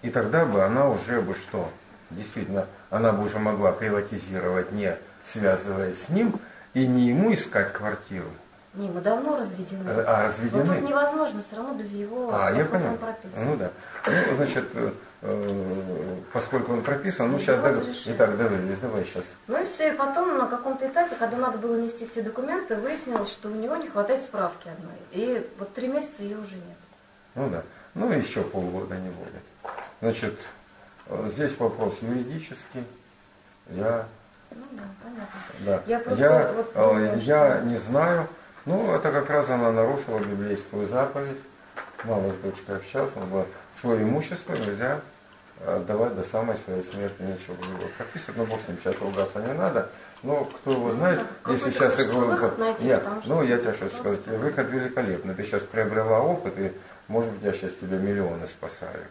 И тогда бы она уже бы что? Действительно, она бы уже могла приватизировать, не связываясь с ним, и не ему искать квартиру. Не, мы давно разведены. Разведены? Но тут невозможно все равно без его, поскольку он прописан. Ну да. Ну, значит, поскольку он прописан, сейчас договорились, давай сейчас. Ну и все, и потом на каком-то этапе, когда надо было нести все документы, выяснилось, что у него не хватает справки одной. И вот 3 месяца ее уже нет. Ну да. Ну еще полгода не будет. Значит, здесь вопрос юридический. Ну да, понятно. Да. Я просто я не знаю. Ну, это как раз она нарушила библейскую заповедь. Мало с дочкой общался, она была свое имущество нельзя отдавать до самой своей смерти, ничего было прописывать. Ну, бог с ним, сейчас ругаться не надо. Но кто его знает, если сейчас я говорю, я тебе что сказать, выход великолепный. Ты сейчас приобрела опыт, и, может быть, я сейчас тебе миллионы спасаю.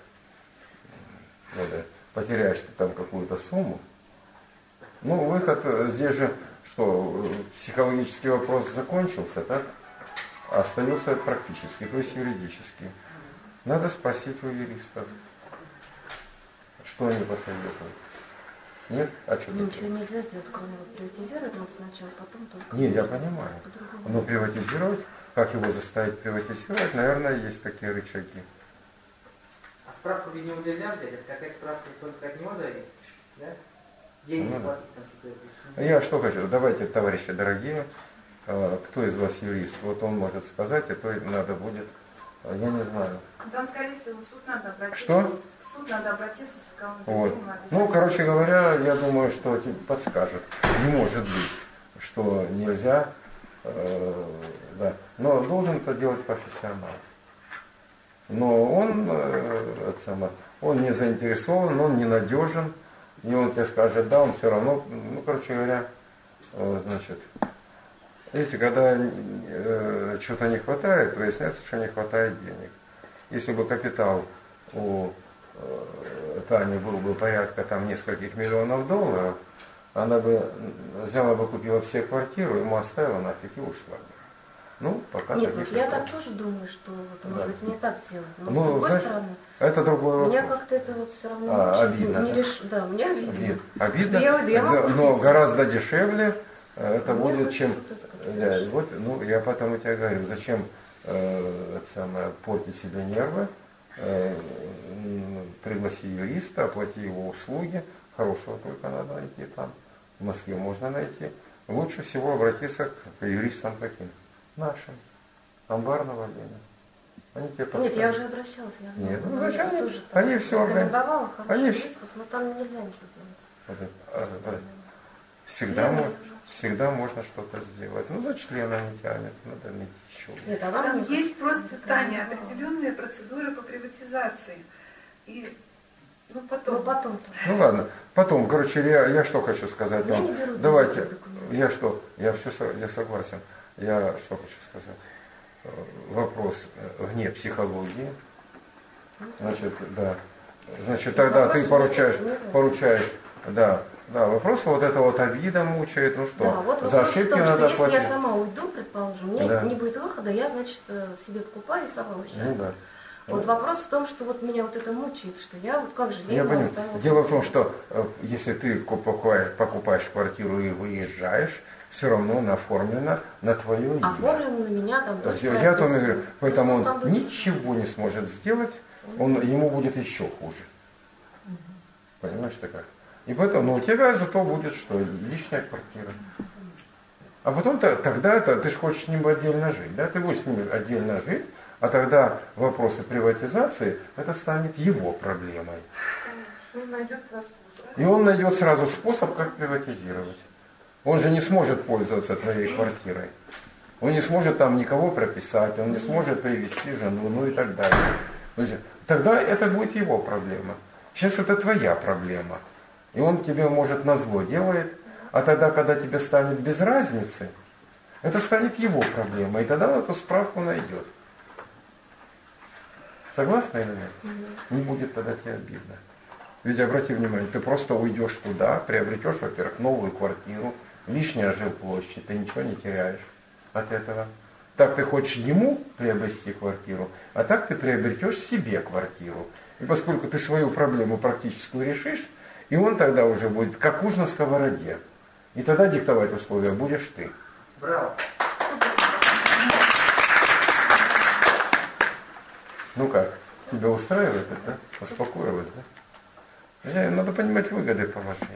Потеряешь ты там какую-то сумму. Ну, выход здесь же, что, психологический вопрос закончился, так? Остается практически, то есть юридически. Надо спросить у юристов, что они посоветуют. Нет? А что ничего такое? Нельзя сделать, кроме приватизировать надо сначала, потом только... Нет, я понимаю. Но приватизировать, как его заставить приватизировать, наверное, есть такие рычаги. А справку без него нельзя взять? Это какая справка только от него зависит? Да? Деньги платить там что-то. Я что хочу, давайте, товарищи дорогие, кто из вас юрист, вот он может сказать, а то надо будет, я не знаю. Там, скорее всего, в суд надо обратиться. Что? В суд надо обратиться с кому-то. Вот. Ну, короче говоря, я думаю, что тебе подскажет. Не может быть, что нельзя, да. Но должен это делать профессионал. Но он не заинтересован, он не надежен, и он тебе скажет, да, он все равно, ну, короче говоря, значит, видите, когда что-то не хватает, выясняется, что не хватает денег. Если бы капитал у Тани был бы порядка там нескольких миллионов долларов, она бы взяла бы, купила все квартиру, ему оставила нафиг и ушла бы. Ну, пока нет, вот я так тоже думаю, что может быть не так сделать. Но ну, с другой знаешь, стороны, это другой вопрос. меня как-то это вот все равно обидно. Да, мне обидно. Обидно, но гораздо дешевле это мне будет, чем. Да, вот, ну, я потом тебе говорю, зачем портить себе нервы, пригласи юриста, оплати его услуги, хорошего только надо найти там. В Москве можно найти. Лучше всего обратиться к юристам каким? Нашим. Амбарного Ленина. Они тебе подставят. Нет, я уже обращалась, я знаю. Нет, ну зачем они все рекомендовала хороших юристов, но там нельзя ничего делать. Всегда можно что-то сделать. Ну, за члена не тянет, надо найти еще. Нет, там есть просто, Таня, определенные процедуры по приватизации. И потом. Ну ладно, потом, короче, я что хочу сказать вам. Давайте, я согласен. Я что хочу сказать. Вопрос вне психологии. Значит, да. Значит, тогда ты поручаешь, да, вопрос вот это вот обида мучает, ну что, да, вот за ошибки том, надо что платить. Если я сама уйду, предположим, мне не будет выхода, я, значит, себе покупаю и сама уезжаю. Ну да. Вот вопрос в том, что вот меня вот это мучает, что я вот как же я понимаю. оставила. Дело в том, что если ты покупаешь квартиру и выезжаешь, все равно она оформлена на твое имя. Оформлена на меня там. Я то говорю, поэтому он ничего не сможет сделать, ему будет еще хуже. Понимаешь, ты как? И поэтому, у тебя зато будет что? Личная квартира. А потом тогда ты же хочешь с ним отдельно жить, да? Ты будешь с ним отдельно жить, а тогда вопросы приватизации, это станет его проблемой. И он найдет сразу способ, как приватизировать. Он же не сможет пользоваться твоей квартирой. Он не сможет там никого прописать, он не сможет привести жену, ну и так далее. Тогда это будет его проблема. Сейчас это твоя проблема. И он тебе, может, назло делает, а тогда, когда тебе станет без разницы, это станет его проблема, и тогда он эту справку найдет. Согласна или нет? Не будет тогда тебе обидно. Ведь обрати внимание, ты просто уйдешь туда, приобретешь, во-первых, новую квартиру, лишняя жилплощадь, ты ничего не теряешь от этого. Так ты хочешь ему приобрести квартиру, а так ты приобретешь себе квартиру. И поскольку ты свою проблему практическую решишь, и он тогда уже будет как уж на сковороде. И тогда диктовать условия будешь ты. Браво. Ну как, тебя устраивает это, да? Успокоилась, да? Друзья, надо понимать выгоды положения.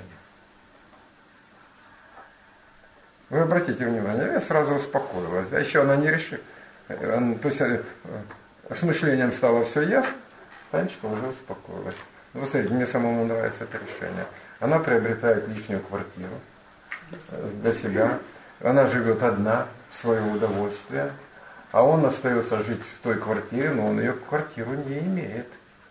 Вы обратите внимание, я сразу успокоилась, да? Еще она не решила. То есть с мышлением стало все ясно, Танечка уже успокоилась. Ну, вы смотрите, мне самому нравится это решение. Она приобретает лишнюю квартиру для себя. Она живет одна, в свое удовольствие. А он остается жить в той квартире, но он ее квартиру не имеет.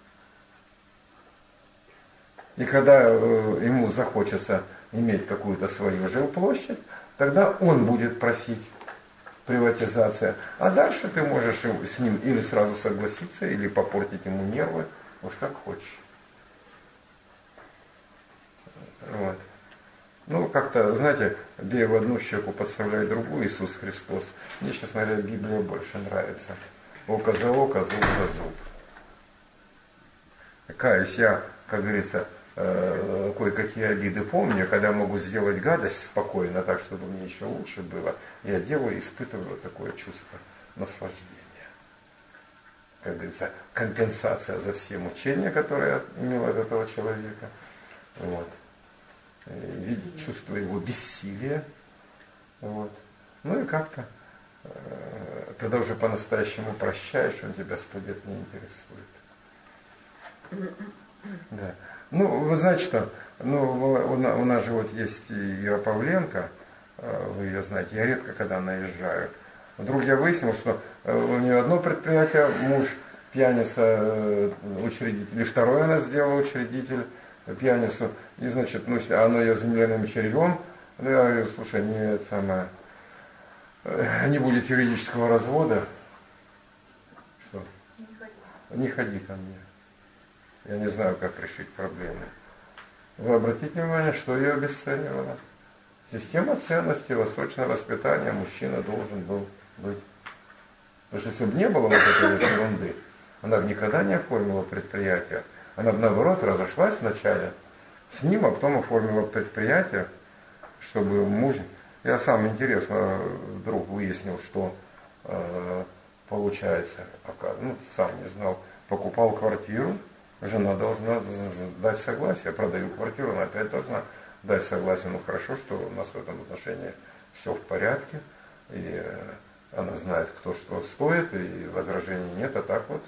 И когда ему захочется иметь какую-то свою жилплощадь, тогда он будет просить приватизация. А дальше ты можешь с ним или сразу согласиться, или попортить ему нервы, уж как хочешь. Вот. Ну, как-то, знаете, бей в одну щеку, подставляй другую, Иисус Христос. Мне, честно говоря, Библия больше нравится. Око за око, зуб за зуб. Каюсь, я, как говорится, кое-какие обиды помню, когда могу сделать гадость спокойно, так, чтобы мне еще лучше было, я делаю, испытываю такое чувство наслаждения. Как говорится, компенсация за все мучения, которые я имел от этого человека. Вот. Видеть чувство его бессилия. Вот. Ну и как-то тогда уже по-настоящему прощаешь, он тебя 100 лет не интересует. Да. Ну, вы знаете что, у нас же вот есть и Ира Павленко, вы ее знаете, я редко когда наезжаю. Вдруг я выяснил, что у нее одно предприятие, муж пьяница, учредитель, и второе она сделала учредитель, пьяницу, и, значит, ну, оно ее земляным червем, ну, я говорю, слушай, не будет юридического развода, что? Не ходи ко мне. Я не знаю, как решить проблему. Вы обратите внимание, что ее обесценивало? Система ценностей, восточное воспитание, мужчина должен был быть. Потому что если бы не было вот этой вот ерунды, она бы никогда не оформила предприятие. Она бы, наоборот, разошлась вначале с ним, а потом оформила предприятие, чтобы муж... Я сам, интересно, вдруг выяснил, что получается, ну, сам не знал, покупал квартиру, жена должна дать согласие, продаю квартиру, она опять должна дать согласие. Ну хорошо, что у нас в этом отношении все в порядке, и она знает, кто что стоит, и возражений нет, а так вот,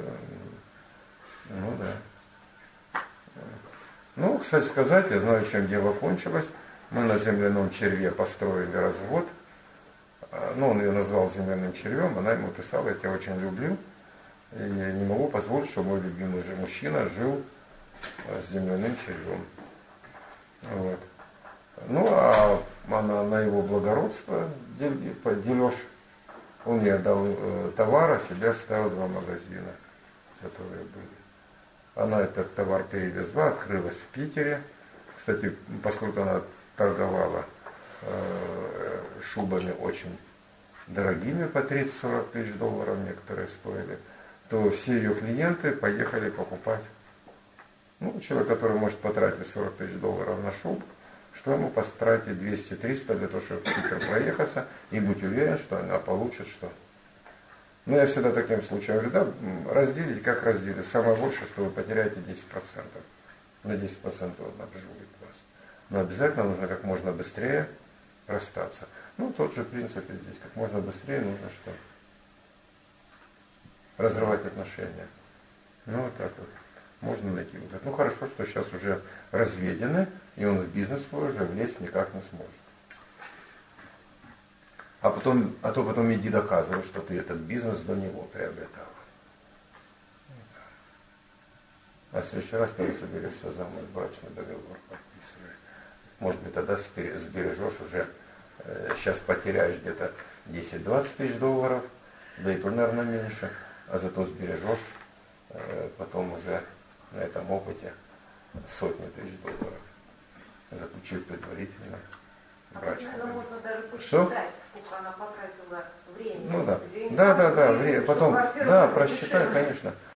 ну да. Ну, кстати сказать, я знаю, чем дело кончилось. Мы на земляном черве построили развод. Ну, он ее назвал земляным червем, она ему писала, я тебя очень люблю. И я не могу позволить, чтобы мой любимый мужчина жил с земляным червем. Вот. Ну, а она на его благородство, дележ, он ей дал товар, а себе оставил 2 магазина, которые были. Она этот товар перевезла, открылась в Питере. Кстати, поскольку она торговала шубами очень дорогими, по 30-40 тысяч долларов некоторые стоили, то все ее клиенты поехали покупать. Ну, человек, который может потратить 40 тысяч долларов на шубу, что ему потратить 200-300 для того, чтобы в Питер проехаться, и быть уверен, что она получит что. Но я всегда таким случаем говорю, да, разделить, как разделить. Самое большее, что вы потеряете 10%. На 10% он обжулит вас. Но обязательно нужно как можно быстрее расстаться. Ну, тот же принцип и здесь. Как можно быстрее нужно что? Разрывать отношения. Ну, вот так вот. Можно найти выход. Ну, хорошо, что сейчас уже разведены, и он в бизнес свой уже влезть никак не сможет. А то потом иди доказывай, что ты этот бизнес до него приобретал. А в следующий раз, когда соберешься замуж, брачный договор подписывай. Может быть, тогда сбережешь уже, сейчас потеряешь где-то 10-20 тысяч долларов, да и то, наверное, меньше, а зато сбережешь потом уже на этом опыте сотни тысяч долларов, заключив предварительно брачного. Наверное, можно даже Что? посчитать, сколько она потратила времени. Ну да. денег, Да, чтобы потом, квартиру да, купить просчитать, дешевле. конечно.